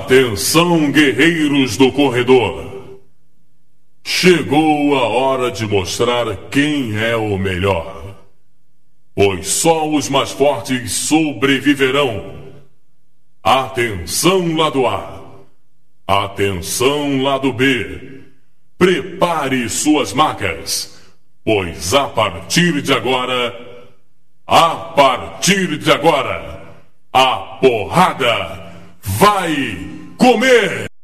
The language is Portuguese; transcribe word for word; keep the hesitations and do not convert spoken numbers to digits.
Atenção, guerreiros do corredor. Chegou a hora de mostrar quem é o melhor. Pois só os mais fortes sobreviverão. Atenção, lado A. Atenção, lado B. Prepare suas macas, pois a partir de agora, a partir de agora, a porrada vai comer!